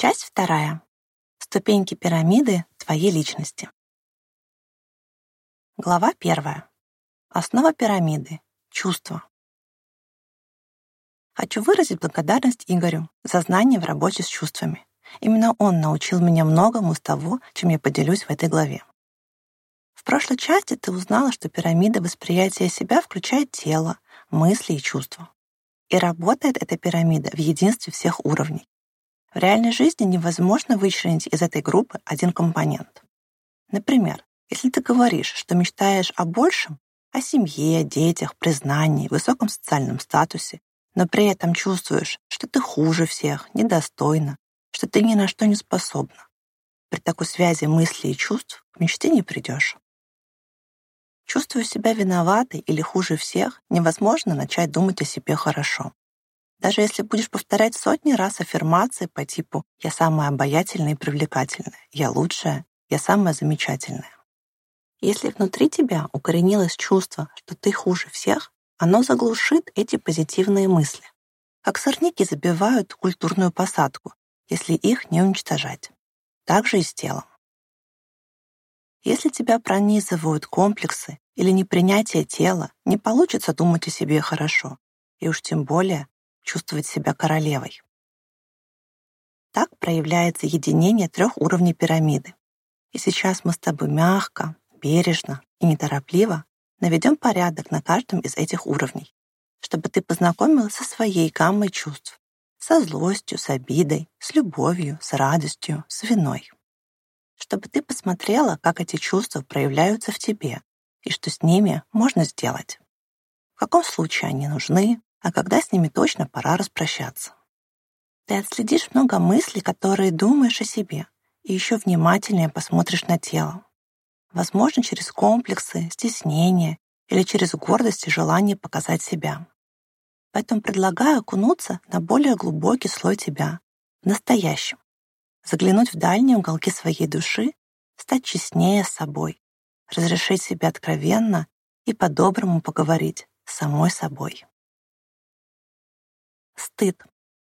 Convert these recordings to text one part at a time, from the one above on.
Часть вторая. Ступеньки пирамиды твоей личности. Глава 1. Основа пирамиды. Чувства. Хочу выразить благодарность Игорю за знания в работе с чувствами. Именно он научил меня многому из того, чем я поделюсь в этой главе. В прошлой части ты узнала, что пирамида восприятия себя включает тело, мысли и чувства. И работает эта пирамида в единстве всех уровней. В реальной жизни невозможно вычленить из этой группы один компонент. Например, если ты говоришь, что мечтаешь о большем, о семье, детях, признании, высоком социальном статусе, но при этом чувствуешь, что ты хуже всех, недостойна, что ты ни на что не способна, при такой связи мыслей и чувств к мечте не придешь. Чувствуя себя виноватой или хуже всех, невозможно начать думать о себе хорошо. Даже если будешь повторять сотни раз аффирмации по типу «я самая обаятельная и привлекательная», «я лучшая», «я самая замечательная». Если внутри тебя укоренилось чувство, что ты хуже всех, оно заглушит эти позитивные мысли. Как сорняки забивают культурную посадку, если их не уничтожать. Так же и с телом. Если тебя пронизывают комплексы или непринятие тела, не получится думать о себе хорошо, и уж тем более чувствовать себя королевой. Так проявляется единение 3 уровней пирамиды. И сейчас мы с тобой мягко, бережно и неторопливо наведем порядок на каждом из этих уровней, чтобы ты познакомилась со своей гаммой чувств, со злостью, с обидой, с любовью, с радостью, с виной. Чтобы ты посмотрела, как эти чувства проявляются в тебе и что с ними можно сделать. В каком случае они нужны, а когда с ними точно пора распрощаться. Ты отследишь много мыслей, которые думаешь о себе, и еще внимательнее посмотришь на тело. Возможно, через комплексы, стеснение или через гордость и желание показать себя. Поэтому предлагаю окунуться на более глубокий слой тебя, в настоящем. Заглянуть в дальние уголки своей души, стать честнее с собой, разрешить себе откровенно и по-доброму поговорить с самой собой. Стыд.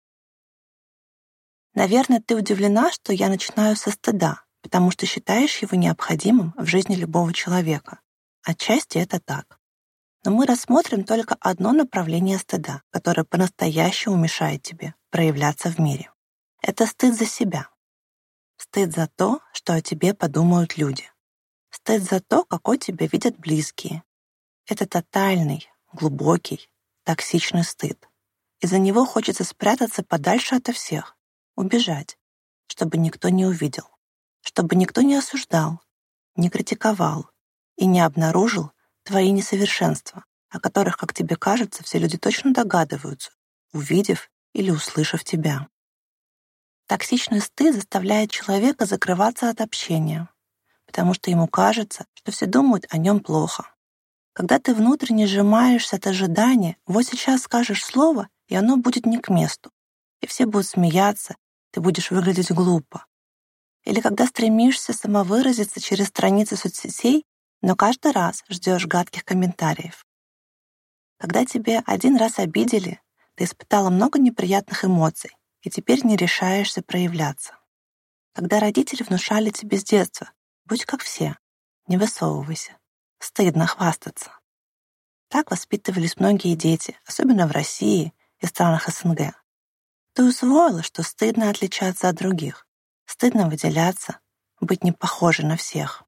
Наверное, ты удивлена, что я начинаю со стыда, потому что считаешь его необходимым в жизни любого человека. Отчасти это так. Но мы рассмотрим только одно направление стыда, которое по-настоящему мешает тебе проявляться в мире. Это стыд за себя. Стыд за то, что о тебе подумают люди. Стыд за то, какой тебя видят близкие. Это тотальный, глубокий, токсичный стыд. Из-за него хочется спрятаться подальше ото всех, убежать, чтобы никто не увидел, чтобы никто не осуждал, не критиковал и не обнаружил твои несовершенства, о которых, как тебе кажется, все люди точно догадываются, увидев или услышав тебя. Токсичный стыд заставляет человека закрываться от общения, потому что ему кажется, что все думают о нем плохо. Когда ты внутренне сжимаешься от ожидания, вот сейчас скажешь слово, и оно будет не к месту. И все будут смеяться, ты будешь выглядеть глупо. Или когда стремишься самовыразиться через страницы соцсетей, но каждый раз ждешь гадких комментариев. Когда тебе один раз обидели, ты испытала много неприятных эмоций, и теперь не решаешься проявляться. Когда родители внушали тебе с детства: будь как все, не высовывайся, стыдно хвастаться. Так воспитывались многие дети, особенно в России и странах СНГ. Ты усвоила, что стыдно отличаться от других, стыдно выделяться, быть не похожей на всех.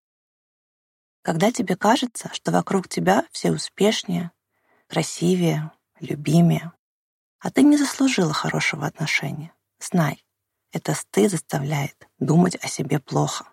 Когда тебе кажется, что вокруг тебя все успешнее, красивее, любимее, а ты не заслужила хорошего отношения, знай, это стыд заставляет думать о себе плохо.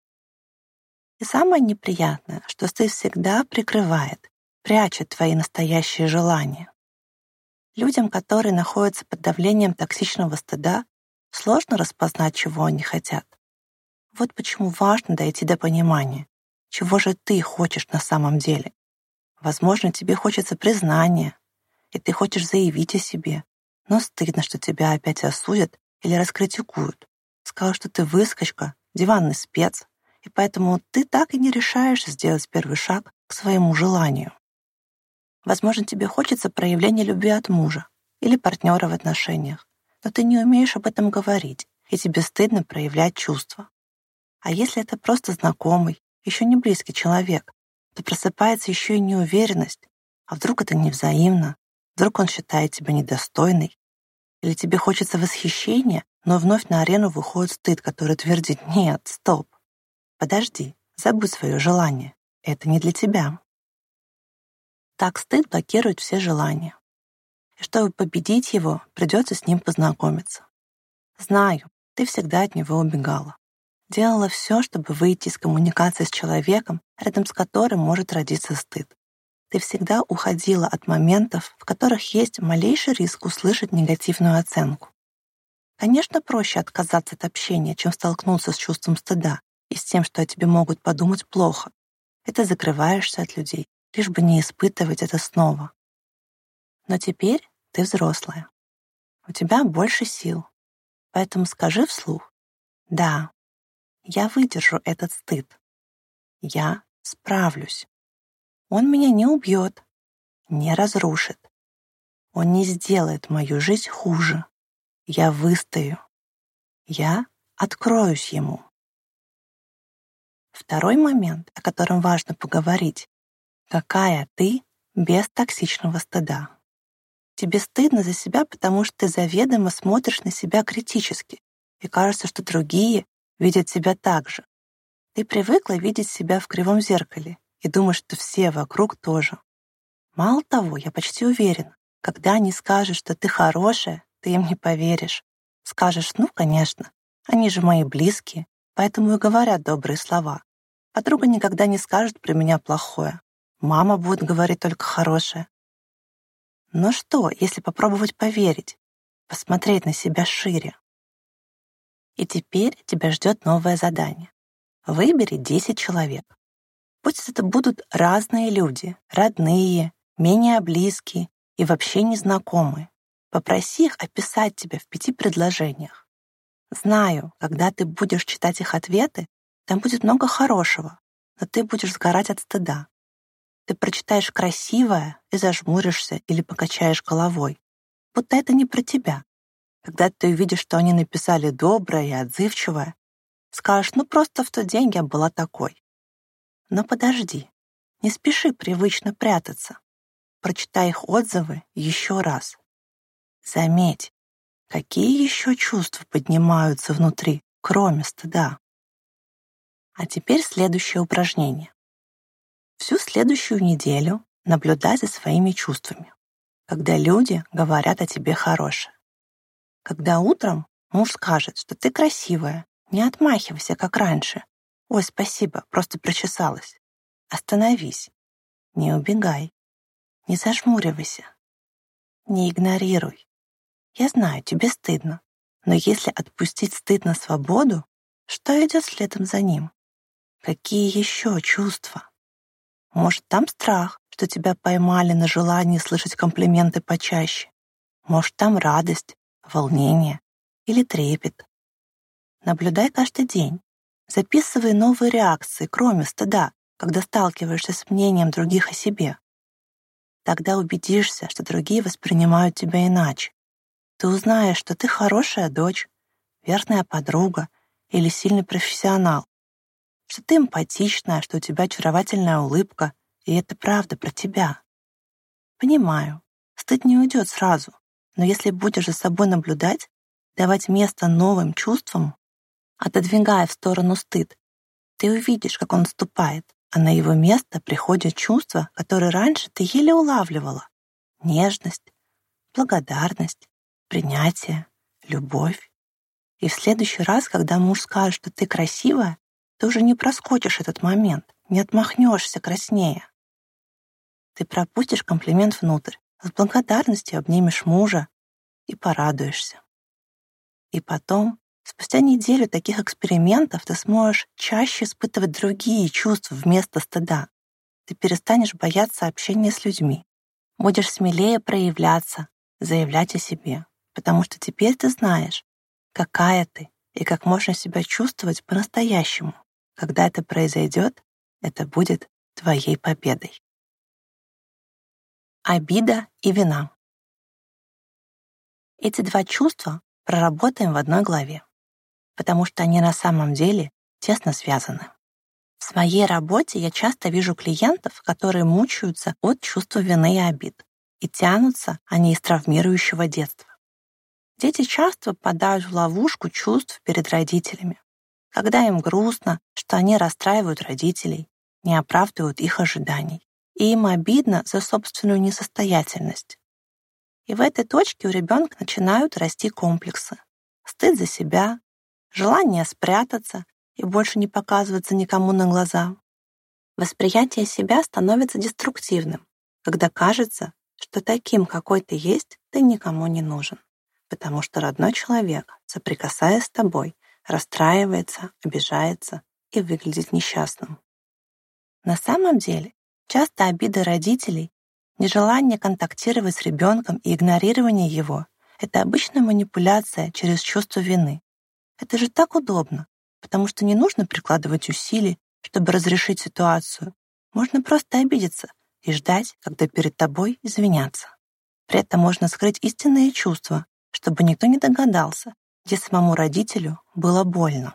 И самое неприятное, что стыд всегда прикрывает, прячет твои настоящие желания. Людям, которые находятся под давлением токсичного стыда, сложно распознать, чего они хотят. Вот почему важно дойти до понимания, чего же ты хочешь на самом деле. Возможно, тебе хочется признания, и ты хочешь заявить о себе, но стыдно, что тебя опять осудят или раскритикуют. Скажут, что ты выскочка, диванный спец, и поэтому ты так и не решаешься сделать первый шаг к своему желанию. Возможно, тебе хочется проявления любви от мужа или партнера в отношениях, но ты не умеешь об этом говорить и тебе стыдно проявлять чувства. А если это просто знакомый, еще не близкий человек, то просыпается еще и неуверенность. А вдруг это невзаимно? Вдруг он считает тебя недостойной? Или тебе хочется восхищения, но вновь на арену выходит стыд, который твердит: «Нет, стоп, подожди, забудь свое желание, это не для тебя». Так стыд блокирует все желания. И чтобы победить его, придется с ним познакомиться. Знаю, ты всегда от него убегала. Делала все, чтобы выйти из коммуникации с человеком, рядом с которым может родиться стыд. Ты всегда уходила от моментов, в которых есть малейший риск услышать негативную оценку. Конечно, проще отказаться от общения, чем столкнуться с чувством стыда и с тем, что о тебе могут подумать плохо. И ты закрываешься от людей, лишь бы не испытывать это снова. Но теперь ты взрослая. У тебя больше сил. Поэтому скажи вслух: «Да, я выдержу этот стыд. Я справлюсь. Он меня не убьет, не разрушит. Он не сделает мою жизнь хуже. Я выстою. Я откроюсь ему». Второй момент, о котором важно поговорить: какая ты без токсичного стыда. Тебе стыдно за себя, потому что ты заведомо смотришь на себя критически, и кажется, что другие видят тебя так же. Ты привыкла видеть себя в кривом зеркале и думаешь, что все вокруг тоже. Мало того, я почти уверена, когда они скажут, что ты хорошая, ты им не поверишь. Скажешь: «Ну, конечно, они же мои близкие, поэтому и говорят добрые слова. Подруга никогда не скажет про меня плохое. Мама будет говорить только хорошее». Но что, если попробовать поверить, посмотреть на себя шире? И теперь тебя ждет новое задание. Выбери 10 человек. Пусть это будут разные люди, родные, менее близкие и вообще незнакомые. Попроси их описать тебя в 5 предложениях. Знаю, когда ты будешь читать их ответы, там будет много хорошего, но ты будешь сгорать от стыда. Ты прочитаешь красивое и зажмуришься или покачаешь головой, будто это не про тебя. Когда ты увидишь, что они написали доброе и отзывчивое, скажешь: «Ну, просто в тот день я была такой». Но подожди, не спеши привычно прятаться. Прочитай их отзывы еще раз. Заметь, какие еще чувства поднимаются внутри, кроме стыда. А теперь следующее упражнение. Всю следующую неделю наблюдай за своими чувствами, когда люди говорят о тебе хорошее. Когда утром муж скажет, что ты красивая, не отмахивайся, как раньше. «Ой, спасибо, просто причесалась». Остановись, не убегай, не зажмуривайся, не игнорируй. Я знаю, тебе стыдно, но если отпустить стыд на свободу, что идет следом за ним? Какие еще чувства? Может, там страх, что тебя поймали на желании слышать комплименты почаще. Может, там радость, волнение или трепет. Наблюдай каждый день. Записывай новые реакции, кроме стыда, когда сталкиваешься с мнением других о себе. Тогда убедишься, что другие воспринимают тебя иначе. Ты узнаешь, что ты хорошая дочь, верная подруга или сильный профессионал, что ты эмпатичная, что у тебя очаровательная улыбка, и это правда про тебя. Понимаю, стыд не уйдет сразу, но если будешь за собой наблюдать, давать место новым чувствам, отодвигая в сторону стыд, ты увидишь, как он отступает, а на его место приходят чувства, которые раньше ты еле улавливала. Нежность, благодарность, принятие, любовь. И в следующий раз, когда муж скажет, что ты красивая, ты уже не проскочишь этот момент, не отмахнешься краснея. Ты пропустишь комплимент внутрь, с благодарностью обнимешь мужа и порадуешься. И потом, спустя неделю таких экспериментов, ты сможешь чаще испытывать другие чувства вместо стыда. Ты перестанешь бояться общения с людьми, будешь смелее проявляться, заявлять о себе, потому что теперь ты знаешь, какая ты и как можно себя чувствовать по-настоящему. Когда это произойдет, это будет твоей победой. Обида и вина. Эти два чувства проработаем в одной главе. потому что они на самом деле тесно связаны. В своей работе я часто вижу клиентов, которые мучаются от чувства вины и обид, и тянутся они из травмирующего детства. Дети часто попадают в ловушку чувств перед родителями, когда им грустно, что они расстраивают родителей, не оправдывают их ожиданий, и им обидно за собственную несостоятельность. И в этой точке у ребенка начинают расти комплексы: стыд за себя, желание спрятаться и больше не показываться никому на глаза. Восприятие себя становится деструктивным, когда кажется, что таким, какой ты есть, ты никому не нужен, потому что родной человек, соприкасаясь с тобой, расстраивается, обижается и выглядит несчастным. На самом деле, часто обиды родителей, нежелание контактировать с ребенком и игнорирование его — это обычная манипуляция через чувство вины. Это же так удобно, потому что не нужно прикладывать усилий, чтобы разрешить ситуацию. Можно просто обидеться и ждать, когда перед тобой извинятся. При этом можно скрыть истинные чувства, чтобы никто не догадался, где самому родителю было больно.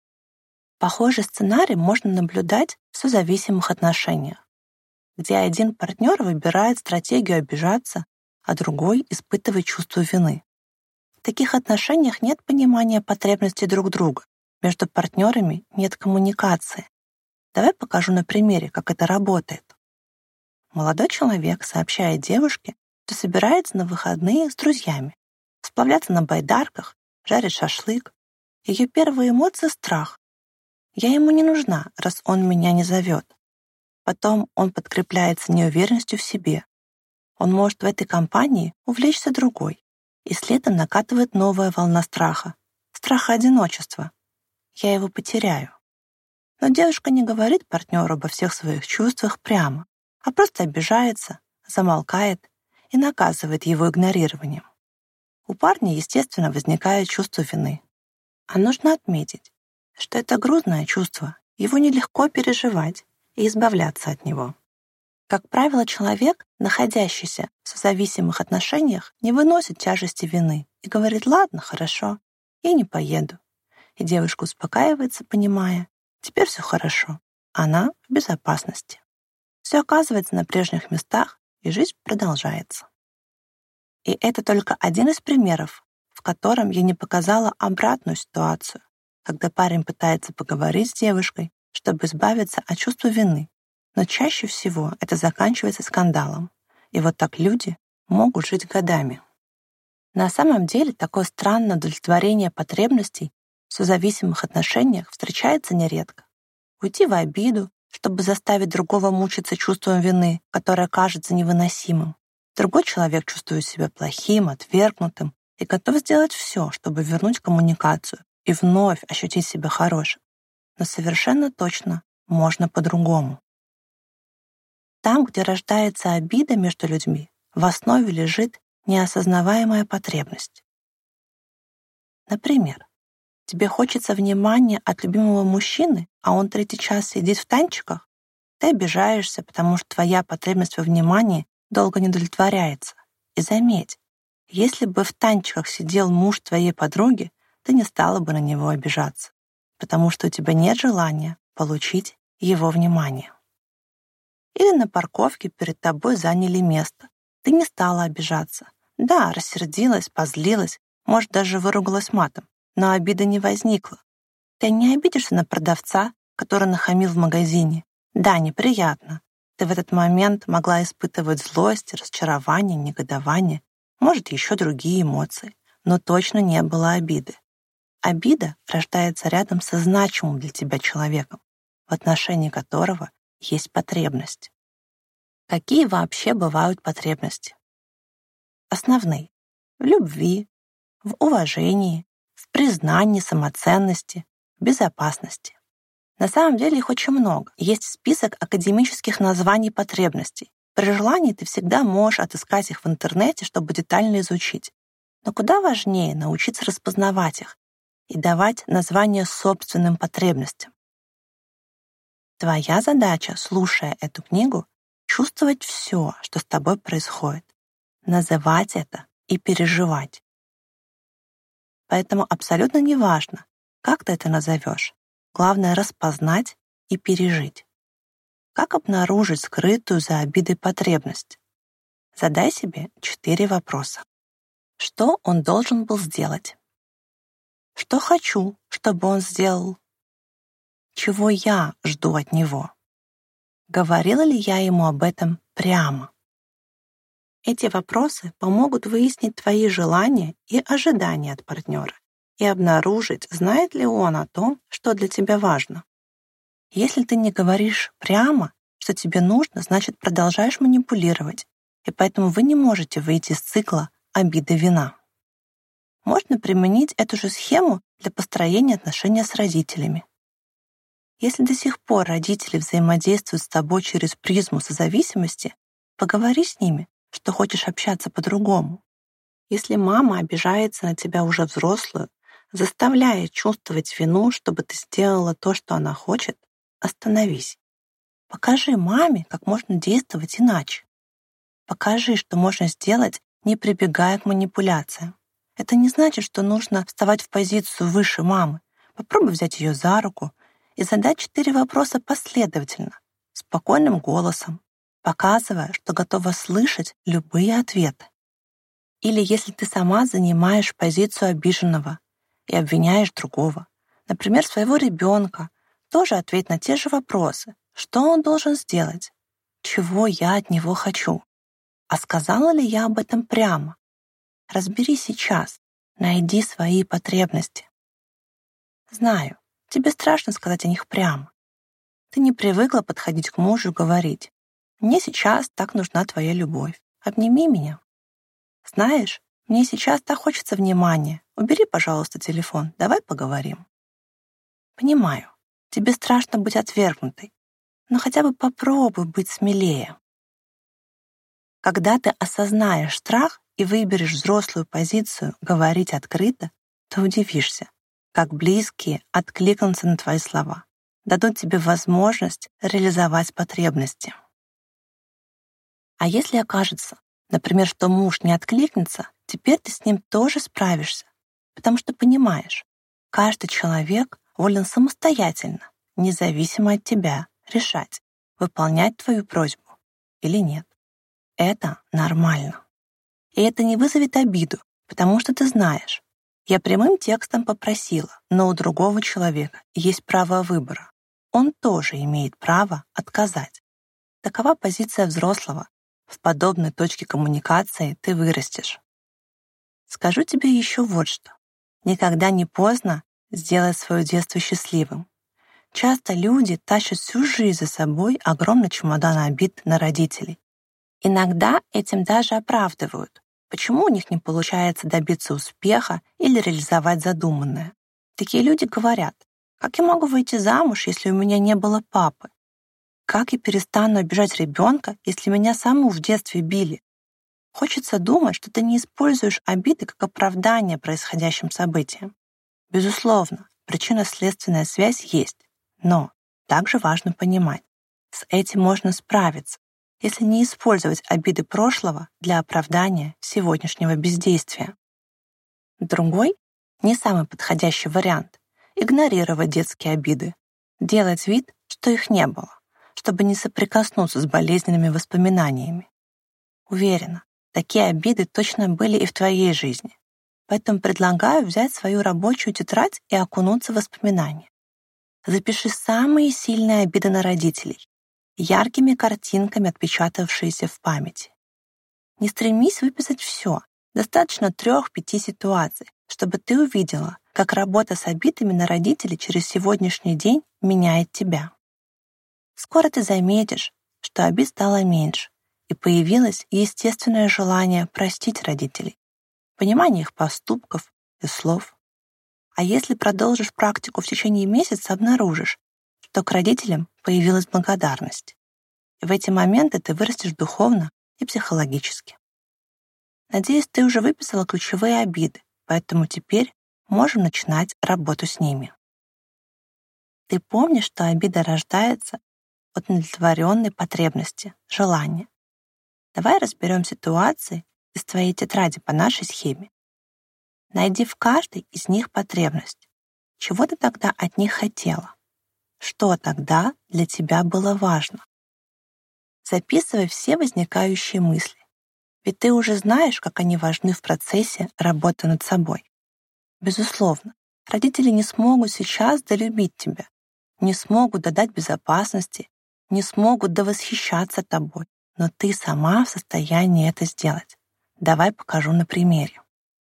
Похожий сценарий можно наблюдать в созависимых отношениях, где один партнер выбирает стратегию обижаться, а другой испытывает чувство вины. В таких отношениях нет понимания потребностей друг друга, между партнерами нет коммуникации. Давай покажу на примере, как это работает. Молодой человек сообщает девушке, что собирается на выходные с друзьями, сплавляться на байдарках, жарить шашлык. Ее первые эмоции — страх. Я ему не нужна, раз он меня не зовет. Потом он подкрепляется неуверенностью в себе. Он может в этой компании увлечься другой, и следом накатывает новая волна страха. Страха одиночества. Я его потеряю. Но девушка не говорит партнеру обо всех своих чувствах прямо, а просто обижается, замолкает и наказывает его игнорированием. У парня, естественно, возникает чувство вины. А нужно отметить, что это грузное чувство, его нелегко переживать и избавляться от него. Как правило, человек, находящийся в созависимых отношениях, не выносит тяжести вины и говорит: «Ладно, хорошо, я не поеду». И девушка успокаивается, понимая: теперь все хорошо, она в безопасности. Все оказывается на прежних местах, и жизнь продолжается. И это только один из примеров, в котором я не показала обратную ситуацию, когда парень пытается поговорить с девушкой, чтобы избавиться от чувства вины, но чаще всего это заканчивается скандалом. И вот так люди могут жить годами. На самом деле такое странное удовлетворение потребностей в созависимых отношениях встречается нередко. Уйти в обиду, чтобы заставить другого мучиться чувством вины, которое кажется невыносимым. Другой человек чувствует себя плохим, отвергнутым и готов сделать все, чтобы вернуть коммуникацию и вновь ощутить себя хорошим. Но совершенно точно можно по-другому. Там, где рождается обида между людьми, в основе лежит неосознаваемая потребность. Например, тебе хочется внимания от любимого мужчины, а он третий час сидит в танчиках? Ты обижаешься, потому что твоя потребность во внимании долго не удовлетворяется. И заметь, если бы в танчиках сидел муж твоей подруги, ты не стала бы на него обижаться, потому что у тебя нет желания получить его внимание. Или на парковке перед тобой заняли место. Ты не стала обижаться. Да, рассердилась, позлилась, может, даже выругалась матом, но обида не возникла. Ты не обидишься на продавца, который нахамил в магазине. Да, неприятно. Ты в этот момент могла испытывать злость, разочарование, негодование, может, еще другие эмоции, но точно не было обиды. Обида рождается рядом со значимым для тебя человеком, в отношении которого есть потребность. Какие вообще бывают потребности? Основные: в любви, в уважении, в признании самоценности, в безопасности. На самом деле их очень много. Есть список академических названий потребностей. При желании ты всегда можешь отыскать их в интернете, чтобы детально изучить. Но куда важнее научиться распознавать их и давать названия собственным потребностям. Твоя задача, слушая эту книгу, чувствовать все, что с тобой происходит, называть это и переживать. Поэтому абсолютно неважно, как ты это назовешь, главное распознать и пережить. Как обнаружить скрытую за обидой потребность? Задай себе 4 вопроса. Что он должен был сделать? Что хочу, чтобы он сделал? Чего я жду от него? Говорила ли я ему об этом прямо? Эти вопросы помогут выяснить твои желания и ожидания от партнера и обнаружить, знает ли он о том, что для тебя важно. Если ты не говоришь прямо, что тебе нужно, значит, продолжаешь манипулировать, и поэтому вы не можете выйти из цикла обида-вина. Можно применить эту же схему для построения отношений с родителями. Если до сих пор родители взаимодействуют с тобой через призму созависимости, поговори с ними, что хочешь общаться по-другому. Если мама обижается на тебя уже взрослую, заставляя чувствовать вину, чтобы ты сделала то, что она хочет, остановись. Покажи маме, как можно действовать иначе. Покажи, что можно сделать, не прибегая к манипуляциям. Это не значит, что нужно вставать в позицию выше мамы. Попробуй взять ее за руку и задать 4 вопроса последовательно, спокойным голосом, показывая, что готова слышать любые ответы. Или если ты сама занимаешь позицию обиженного и обвиняешь другого, например, своего ребенка, тоже ответь на те же вопросы. Что он должен сделать? Чего я от него хочу? А сказала ли я об этом прямо? Разбери сейчас, найди свои потребности. Знаю, тебе страшно сказать о них прямо. Ты не привыкла подходить к мужу и говорить: «Мне сейчас так нужна твоя любовь. Обними меня». Знаешь, мне сейчас так хочется внимания. Убери, пожалуйста, телефон. Давай поговорим. Понимаю, тебе страшно быть отвергнутой, но хотя бы попробуй быть смелее. Когда ты осознаешь страх и выберешь взрослую позицию говорить открыто, ты удивишься, как близкие откликнутся на твои слова, дадут тебе возможность реализовать потребности. А если окажется, например, что муж не откликнется, теперь ты с ним тоже справишься, потому что понимаешь, каждый человек волен самостоятельно, независимо от тебя, решать, выполнять твою просьбу или нет. Это нормально. И это не вызовет обиду, потому что ты знаешь, я прямым текстом попросила, но у другого человека есть право выбора. Он тоже имеет право отказать. Такова позиция взрослого. В подобной точке коммуникации ты вырастешь. Скажу тебе еще вот что. Никогда не поздно сделать свое детство счастливым. Часто люди тащат всю жизнь за собой огромный чемодан обид на родителей. Иногда этим даже оправдывают, почему у них не получается добиться успеха или реализовать задуманное. Такие люди говорят: «Как я могу выйти замуж, если у меня не было папы? Как я перестану обижать ребенка, если меня саму в детстве били?» Хочется думать, что ты не используешь обиды как оправдание происходящим событиям. Безусловно, причинно-следственная связь есть, но также важно понимать, с этим можно справиться, если не использовать обиды прошлого для оправдания сегодняшнего бездействия. Другой, не самый подходящий вариант — игнорировать детские обиды, делать вид, что их не было, чтобы не соприкоснуться с болезненными воспоминаниями. Уверена, такие обиды точно были и в твоей жизни, поэтому предлагаю взять свою рабочую тетрадь и окунуться в воспоминания. Запиши самые сильные обиды на родителей, яркими картинками, отпечатавшиеся в памяти. Не стремись выписать все, достаточно 3-5 ситуаций, чтобы ты увидела, как работа с обидами на родителей через сегодняшний день меняет тебя. Скоро ты заметишь, что обид стало меньше, и появилось естественное желание простить родителей, понимание их поступков и слов. А если продолжишь практику в течение месяца, обнаружишь, что к родителям появилась благодарность. И в эти моменты ты вырастешь духовно и психологически. Надеюсь, ты уже выписала ключевые обиды, поэтому теперь можем начинать работу с ними. Ты помнишь, что обида рождается от удовлетворенной потребности, желания. Давай разберем ситуации из твоей тетради по нашей схеме. Найди в каждой из них потребность. чего ты тогда от них хотела? Что тогда для тебя было важно? Записывай все возникающие мысли, ведь ты уже знаешь, как они важны в процессе работы над собой. Безусловно, родители не смогут сейчас долюбить тебя, не смогут додать безопасности, не смогут довосхищаться тобой, но ты сама в состоянии это сделать. Давай покажу на примере.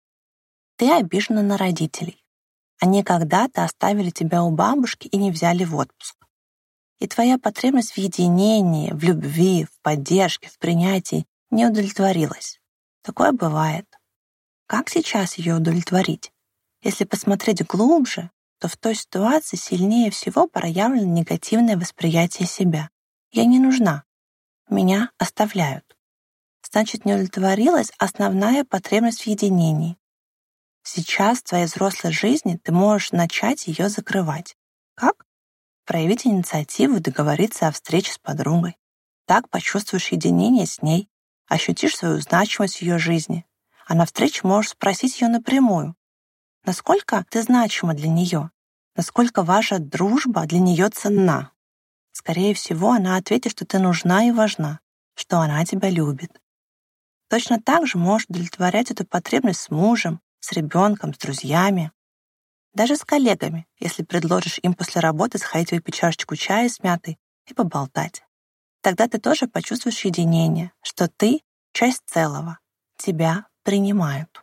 Ты обижена на родителей. Они когда-то оставили тебя у бабушки и не взяли в отпуск. И твоя потребность в единении, в любви, в поддержке, в принятии не удовлетворилась. Такое бывает. Как сейчас ее удовлетворить? Если посмотреть глубже, то в той ситуации сильнее всего проявлено негативное восприятие себя. Я не нужна. Меня оставляют. Значит, не удовлетворилась основная потребность в единении. Сейчас в твоей взрослой жизни ты можешь начать ее закрывать. Как? Проявить инициативу и договориться о встрече с подругой. Так почувствуешь единение с ней, ощутишь свою значимость в ее жизни. А на встрече можешь спросить ее напрямую. Насколько ты значима для нее? Насколько ваша дружба для нее ценна? Скорее всего, она ответит, что ты нужна и важна, что она тебя любит. Точно так же можешь удовлетворять эту потребность с мужем, с ребенком, с друзьями. Даже с коллегами, если предложишь им после работы сходить выпить чашечку чая с мятой и поболтать. Тогда ты тоже почувствуешь единение, что ты — часть целого, тебя принимают.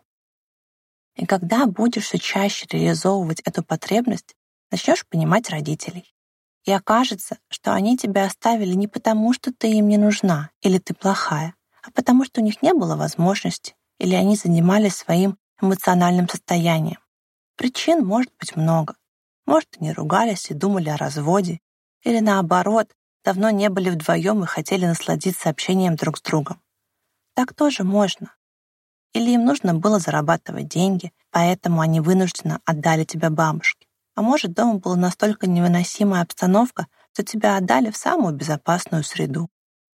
И когда будешь все чаще реализовывать эту потребность, начнешь понимать родителей. И окажется, что они тебя оставили не потому, что ты им не нужна или ты плохая, а потому что у них не было возможности или они занимались своим эмоциональным состоянием. Причин может быть много. Может, они ругались и думали о разводе, или наоборот, давно не были вдвоем и хотели насладиться общением друг с другом. Так тоже можно. Или им нужно было зарабатывать деньги, поэтому они вынужденно отдали тебя бабушке. А может, дома была настолько невыносимая обстановка, что тебя отдали в самую безопасную среду.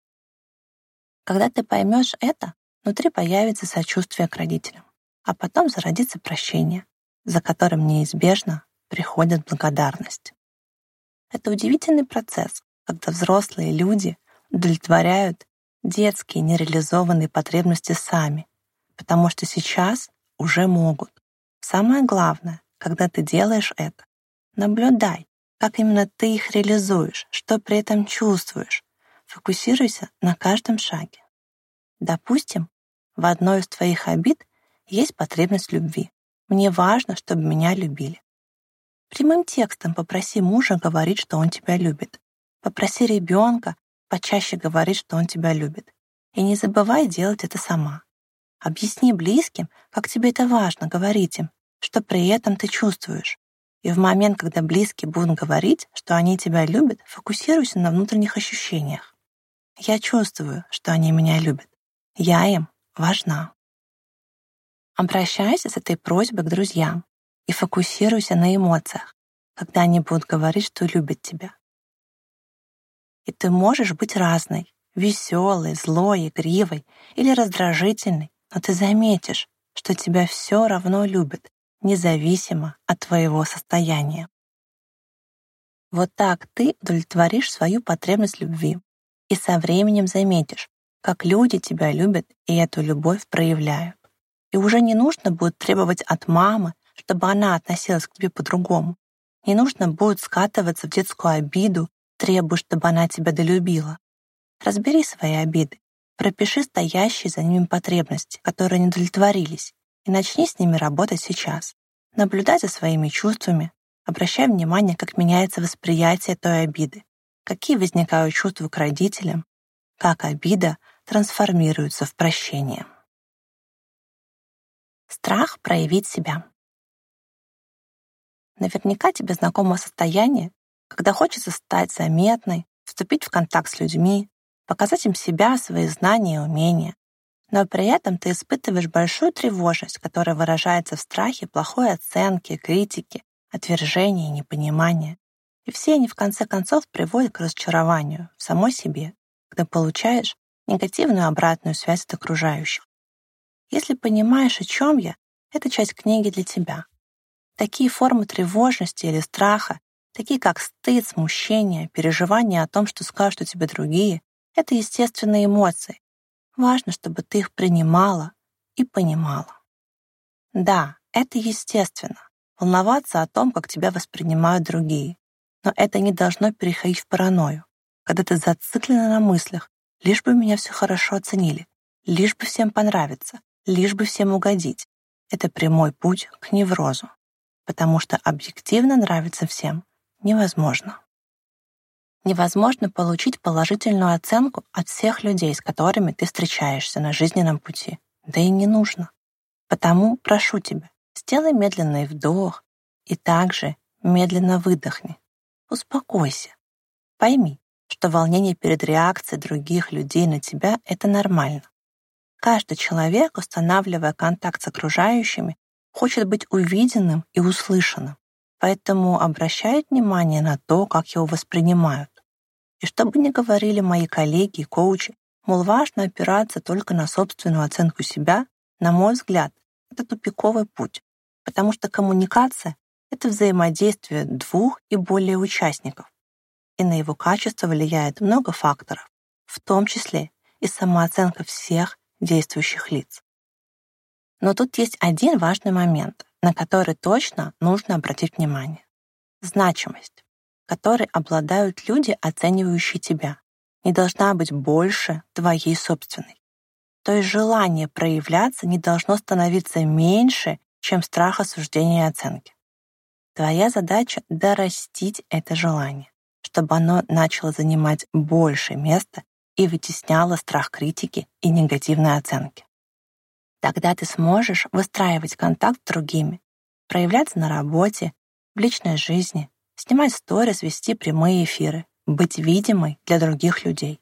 Когда ты поймешь это, внутри появится сочувствие к родителям, а потом зародится прощение, за которым неизбежно приходит благодарность. Это удивительный процесс, когда взрослые люди удовлетворяют детские нереализованные потребности сами, потому что сейчас уже могут. Самое главное, когда ты делаешь это, наблюдай, как именно ты их реализуешь, что при этом чувствуешь. Фокусируйся на каждом шаге. Допустим, в одной из твоих обид есть потребность любви. Мне важно, чтобы меня любили. Прямым текстом попроси мужа говорить, что он тебя любит. Попроси ребенка почаще говорить, что он тебя любит. И не забывай делать это сама. Объясни близким, как тебе это важно говорить им, что при этом ты чувствуешь. И в момент, когда близкие будут говорить, что они тебя любят, фокусируйся на внутренних ощущениях. Я чувствую, что они меня любят. Я им важна. Обращайся с этой просьбой к друзьям и фокусируйся на эмоциях, когда они будут говорить, что любят тебя. И ты можешь быть разной, веселой, злой, игривой или раздражительной, но ты заметишь, что тебя все равно любят, независимо от твоего состояния. Вот так ты удовлетворишь свою потребность любви и со временем заметишь, как люди тебя любят и эту любовь проявляют. И уже не нужно будет требовать от мамы, чтобы она относилась к тебе по-другому. Не нужно будет скатываться в детскую обиду, требуя, чтобы она тебя долюбила. Разбери свои обиды, пропиши стоящие за ними потребности, которые не удовлетворились, и начни с ними работать сейчас. Наблюдай за своими чувствами, обращай внимание, как меняется восприятие той обиды, какие возникают чувства к родителям, как обида трансформируется в прощение. Страх проявить себя. Наверняка тебе знакомо состояние, когда хочется стать заметной, вступить в контакт с людьми, показать им себя, свои знания и умения. Но при этом ты испытываешь большую тревожность, которая выражается в страхе плохой оценки, критики, отвержения и непонимания. И все они в конце концов приводят к разочарованию в самой себе, когда получаешь негативную обратную связь от окружающих. Если понимаешь, о чем я, эта часть книги для тебя. Такие формы тревожности или страха, такие как стыд, смущение, переживание о том, что скажут о тебе другие, это естественные эмоции. Важно, чтобы ты их принимала и понимала. Да, это естественно. Волноваться о том, как тебя воспринимают другие. Но это не должно переходить в паранойю, когда ты зациклена на мыслях, лишь бы меня все хорошо оценили, лишь бы всем понравиться, лишь бы всем угодить. Это прямой путь к неврозу, потому что объективно нравиться всем невозможно. Невозможно получить положительную оценку от всех людей, с которыми ты встречаешься на жизненном пути. Да и не нужно. Потому прошу тебя, сделай медленный вдох и также медленно выдохни. Успокойся. Пойми, что волнение перед реакцией других людей на тебя — это нормально. Каждый человек, устанавливая контакт с окружающими, хочет быть увиденным и услышанным, поэтому обращает внимание на то, как его воспринимают. И что бы ни говорили мои коллеги и коучи, мол, важно опираться только на собственную оценку себя, на мой взгляд, это тупиковый путь, потому что коммуникация — это взаимодействие двух и более участников, и на его качество влияет много факторов, в том числе и самооценка всех действующих лиц. Но тут есть один важный момент, на который точно нужно обратить внимание. Значимость, которой обладают люди, оценивающие тебя, не должна быть больше твоей собственной. То есть желание проявляться не должно становиться меньше, чем страх осуждения и оценки. Твоя задача — дорастить это желание, чтобы оно начало занимать больше места и вытесняло страх критики и негативной оценки. Тогда ты сможешь выстраивать контакт с другими, проявляться на работе, в личной жизни, снимать сторис, вести прямые эфиры, быть видимой для других людей.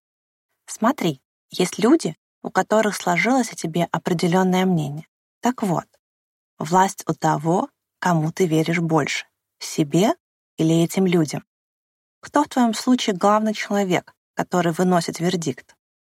Смотри, есть люди, у которых сложилось о тебе определенное мнение. Так вот, власть у того, кому ты веришь больше — себе или этим людям. Кто в твоем случае главный человек, который выносит вердикт?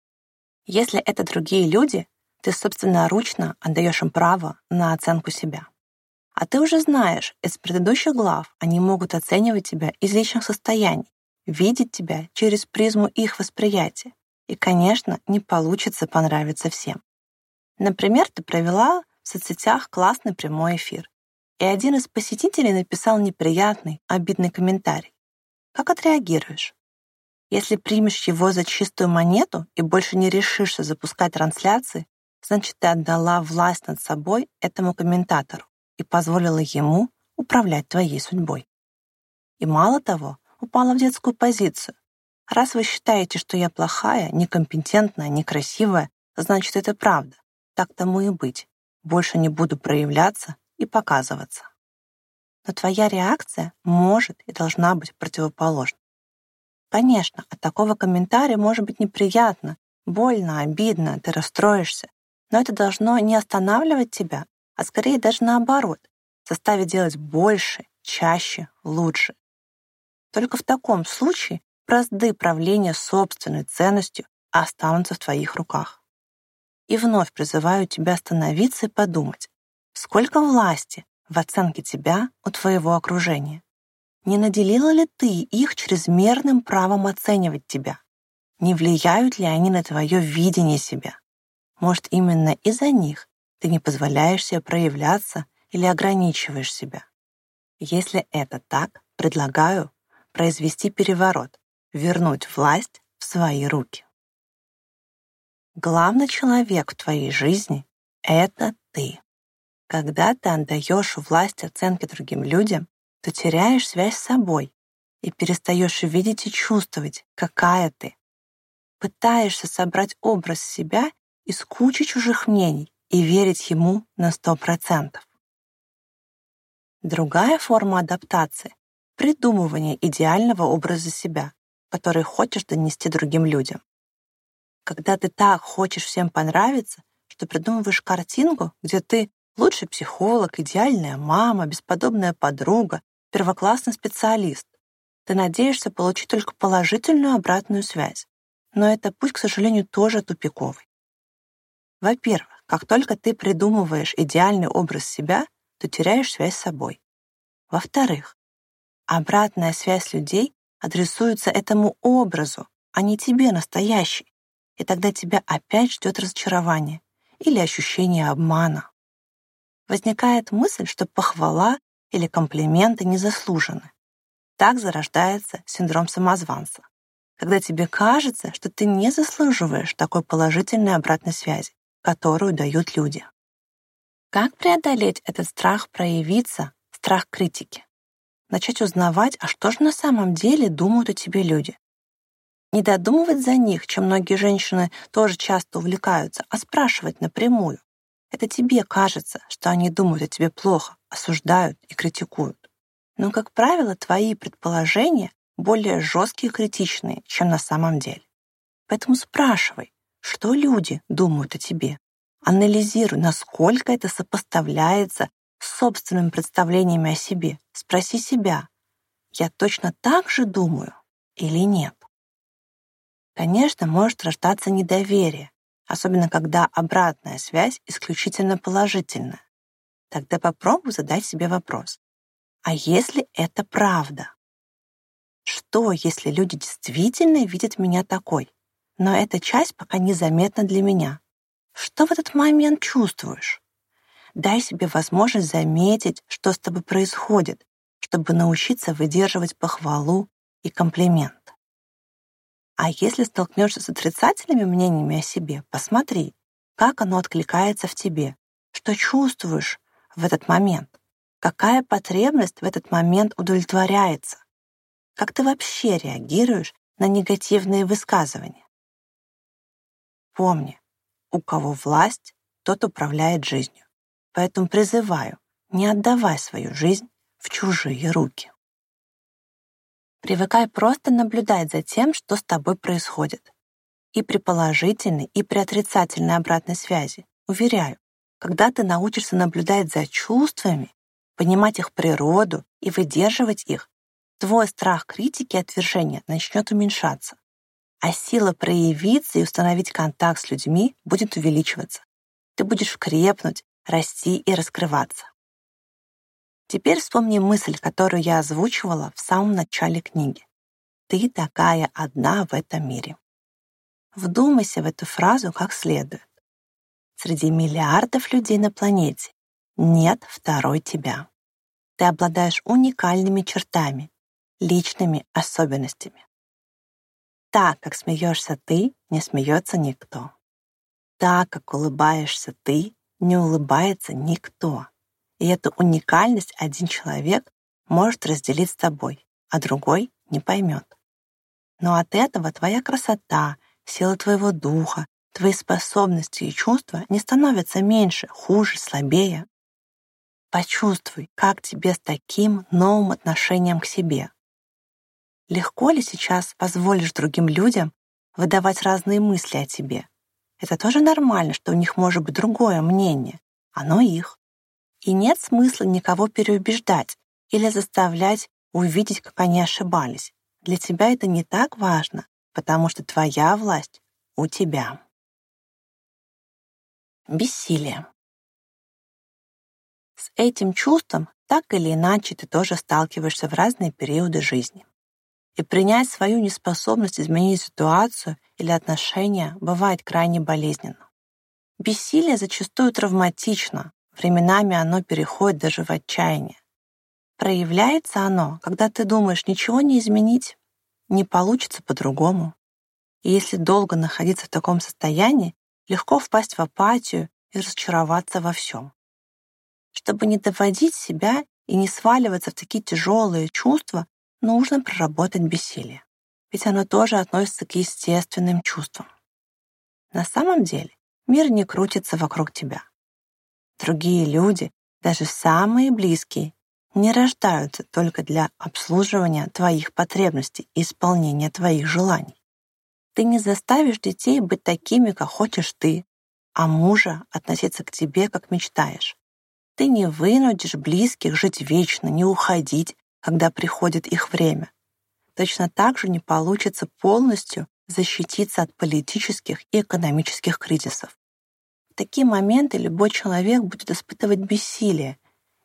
Если это другие люди, ты собственноручно отдаешь им право на оценку себя. А ты уже знаешь, из предыдущих глав они могут оценивать тебя из личных состояний, видеть тебя через призму их восприятия. И, конечно, не получится понравиться всем. Например, ты провела в соцсетях классный прямой эфир, и один из посетителей написал неприятный, обидный комментарий. Как отреагируешь? Если примешь его за чистую монету и больше не решишься запускать трансляции, значит, ты отдала власть над собой этому комментатору и позволила ему управлять твоей судьбой. И мало того, упала в детскую позицию. Раз вы считаете, что я плохая, некомпетентная, некрасивая, значит, это правда. Так тому и быть. Больше не буду проявляться и показываться. Но твоя реакция может и должна быть противоположной. Конечно, от такого комментария может быть неприятно, больно, обидно, ты расстроишься, но это должно не останавливать тебя, а скорее даже наоборот, заставить делать больше, чаще, лучше. Только в таком случае бразды правления собственной ценностью останутся в твоих руках. И вновь призываю тебя остановиться и подумать, сколько власти в оценке тебя у твоего окружения. Не наделила ли ты их чрезмерным правом оценивать тебя? Не влияют ли они на твое видение себя? Может, именно из-за них ты не позволяешь себе проявляться или ограничиваешь себя? Если это так, предлагаю произвести переворот, вернуть власть в свои руки. Главный человек в твоей жизни — это ты. Когда ты отдаешь власть оценки другим людям, то теряешь связь с собой и перестаешь видеть и чувствовать, какая ты. Пытаешься собрать образ себя из кучи чужих мнений и верить ему на 100%. Другая форма адаптации — придумывание идеального образа себя, который хочешь донести другим людям. Когда ты так хочешь всем понравиться, что придумываешь картинку, где ты лучший психолог, идеальная мама, бесподобная подруга, первоклассный специалист. Ты надеешься получить только положительную обратную связь. Но это путь, к сожалению, тоже тупиковый. Во-первых, как только ты придумываешь идеальный образ себя, то теряешь связь с собой. Во-вторых, обратная связь людей адресуется этому образу, а не тебе настоящей, и тогда тебя опять ждет разочарование или ощущение обмана. Возникает мысль, что похвала или комплименты незаслужены. Так зарождается синдром самозванца, когда тебе кажется, что ты не заслуживаешь такой положительной обратной связи, которую дают люди. Как преодолеть этот страх проявиться, страх критики? Начать узнавать, а что же на самом деле думают о тебе люди. Не додумывать за них, чем многие женщины тоже часто увлекаются, а спрашивать напрямую. Это тебе кажется, что они думают о тебе плохо, осуждают и критикуют. Но, как правило, твои предположения более жесткие и критичные, чем на самом деле. Поэтому спрашивай, что люди думают о тебе. Анализируй, насколько это сопоставляется с собственными представлениями о себе. Спроси себя, я точно так же думаю или нет? Конечно, может рождаться недоверие, особенно когда обратная связь исключительно положительная. Тогда попробуй задать себе вопрос. А если это правда? Что, если люди действительно видят меня такой, но эта часть пока незаметна для меня? Что в этот момент чувствуешь? Дай себе возможность заметить, что с тобой происходит, чтобы научиться выдерживать похвалу и комплимент. А если столкнешься с отрицательными мнениями о себе, посмотри, как оно откликается в тебе, что чувствуешь в этот момент, какая потребность в этот момент удовлетворяется, как ты вообще реагируешь на негативные высказывания. Помни, у кого власть, тот управляет жизнью. Поэтому призываю, не отдавай свою жизнь в чужие руки. Привыкай просто наблюдать за тем, что с тобой происходит. И при положительной, и при отрицательной обратной связи. Уверяю, когда ты научишься наблюдать за чувствами, понимать их природу и выдерживать их, твой страх критики и отвержения начнет уменьшаться, а сила проявиться и установить контакт с людьми будет увеличиваться. Ты будешь крепнуть, расти и раскрываться. Теперь вспомни мысль, которую я озвучивала в самом начале книги. Ты такая одна в этом мире. Вдумайся в эту фразу как следует. Среди миллиардов людей на планете нет второй тебя. Ты обладаешь уникальными чертами, личными особенностями. Так, как смеешься ты, не смеется никто. Так, как улыбаешься ты, не улыбается никто. И эту уникальность один человек может разделить с тобой, а другой не поймет. Но от этого твоя красота, сила твоего духа, твои способности и чувства не становятся меньше, хуже, слабее. Почувствуй, как тебе с таким новым отношением к себе. Легко ли сейчас позволишь другим людям выдавать разные мысли о тебе? Это тоже нормально, что у них может быть другое мнение. Оно их. И нет смысла никого переубеждать или заставлять увидеть, как они ошибались. Для тебя это не так важно, потому что твоя власть у тебя. Бессилие. С этим чувством так или иначе ты тоже сталкиваешься в разные периоды жизни. И принять свою неспособность изменить ситуацию или отношения бывает крайне болезненно. Бессилие зачастую травматично, временами оно переходит даже в отчаяние. Проявляется оно, когда ты думаешь, ничего не изменить, не получится по-другому. И если долго находиться в таком состоянии, легко впасть в апатию и разочароваться во всем. Чтобы не доводить себя и не сваливаться в такие тяжелые чувства, нужно проработать бессилие. Ведь оно тоже относится к естественным чувствам. На самом деле мир не крутится вокруг тебя. Другие люди, даже самые близкие, не рождаются только для обслуживания твоих потребностей и исполнения твоих желаний. Ты не заставишь детей быть такими, как хочешь ты, а мужа относиться к тебе, как мечтаешь. Ты не вынудишь близких жить вечно, не уходить, когда приходит их время. Точно так же не получится полностью защититься от политических и экономических кризисов. В такие моменты любой человек будет испытывать бессилие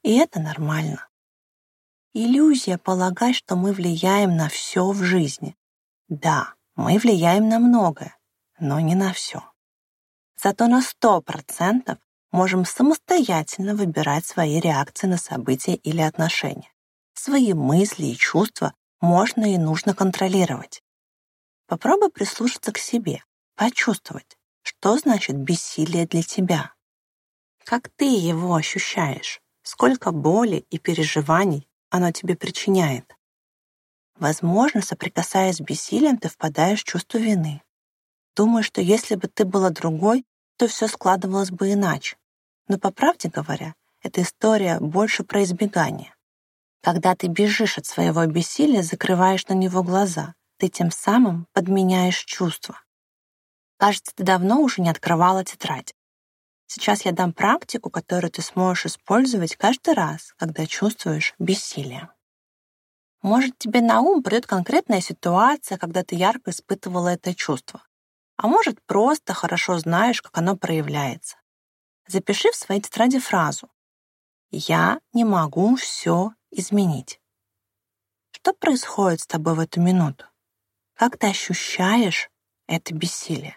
И это нормально. Иллюзия полагать, что мы влияем на все в жизни. Да, мы влияем на многое, но не на все. Зато на 100% можем самостоятельно выбирать свои реакции на события или отношения. Свои мысли и чувства можно и нужно контролировать. Попробуй прислушаться к себе, почувствовать, что значит бессилие для тебя. Как ты его ощущаешь? Сколько боли и переживаний оно тебе причиняет? Возможно, соприкасаясь с бессилием, ты впадаешь в чувство вины. Думаешь, что если бы ты была другой, то все складывалось бы иначе. Но, по правде говоря, эта история больше про избегание. Когда ты бежишь от своего бессилия, закрываешь на него глаза, ты тем самым подменяешь чувства. Кажется, ты давно уже не открывала тетрадь. Сейчас я дам практику, которую ты сможешь использовать каждый раз, когда чувствуешь бессилие. Может, тебе на ум придет конкретная ситуация, когда ты ярко испытывала это чувство. А может, просто хорошо знаешь, как оно проявляется. Запиши в своей тетради фразу «Я не могу все изменить». Что происходит с тобой в эту минуту? Как ты ощущаешь это бессилие?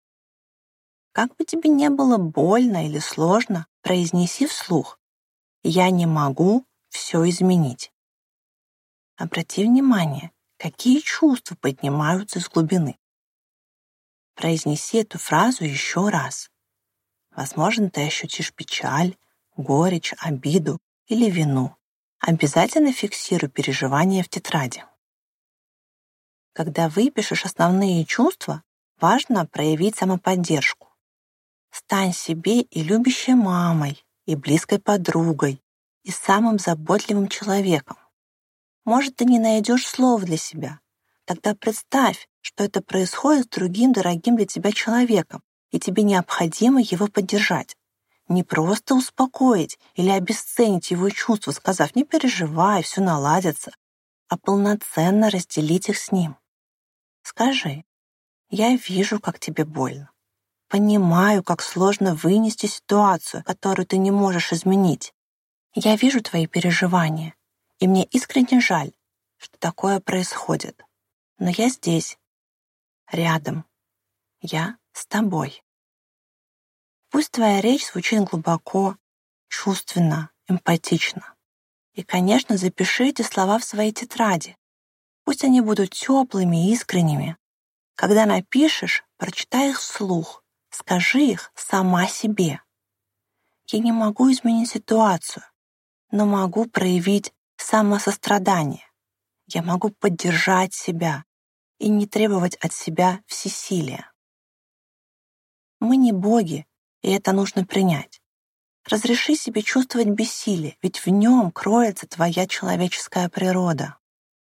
Как бы тебе не было больно или сложно, произнеси вслух «Я не могу все изменить». Обрати внимание, какие чувства поднимаются из глубины. Произнеси эту фразу еще раз. Возможно, ты ощутишь печаль, горечь, обиду или вину. Обязательно фиксируй переживания в тетради. Когда выпишешь основные чувства, важно проявить самоподдержку. Стань себе и любящей мамой, и близкой подругой, и самым заботливым человеком. Может, ты не найдешь слов для себя. Тогда представь, что это происходит с другим дорогим для тебя человеком, и тебе необходимо его поддержать. Не просто успокоить или обесценить его чувства, сказав «не переживай, все наладится», а полноценно разделить их с ним. Скажи «я вижу, как тебе больно. Понимаю, как сложно вынести ситуацию, которую ты не можешь изменить. Я вижу твои переживания, и мне искренне жаль, что такое происходит. Но я здесь, рядом. Я с тобой». Пусть твоя речь звучит глубоко, чувственно, эмпатично. И, конечно, запиши эти слова в своей тетради. Пусть они будут теплыми и искренними. Когда напишешь, прочитай их вслух, скажи их сама себе. Я не могу изменить ситуацию, но могу проявить самосострадание. Я могу поддержать себя и не требовать от себя всесилия. Мы не боги, и это нужно принять. Разреши себе чувствовать бессилие, ведь в нем кроется твоя человеческая природа.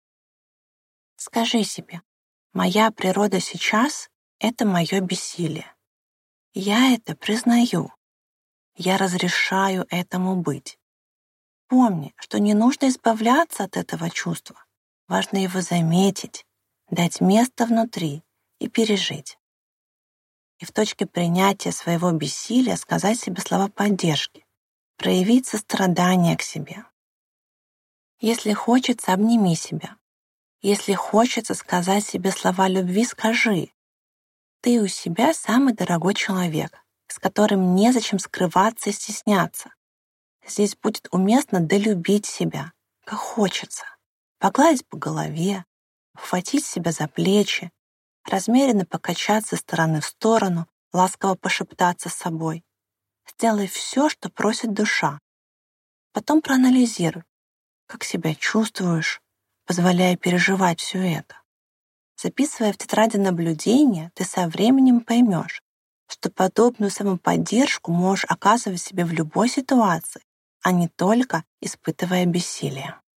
Скажи себе, моя природа сейчас — это мое бессилие. Я это признаю. Я разрешаю этому быть. Помни, что не нужно избавляться от этого чувства. Важно его заметить, дать место внутри и пережить. И в точке принятия своего бессилия сказать себе слова поддержки, проявить сострадание к себе. Если хочется, обними себя. Если хочется сказать себе слова любви, скажи. Ты у себя самый дорогой человек, с которым незачем скрываться и стесняться. Здесь будет уместно долюбить себя, как хочется. Погладить по голове, ухватить себя за плечи, размеренно покачаться из стороны в сторону, ласково пошептаться с собой. Сделай все, что просит душа. Потом проанализируй, как себя чувствуешь, позволяя переживать все это. Записывая в тетради наблюдения, ты со временем поймешь, что подобную самоподдержку можешь оказывать себе в любой ситуации, а не только испытывая бессилие.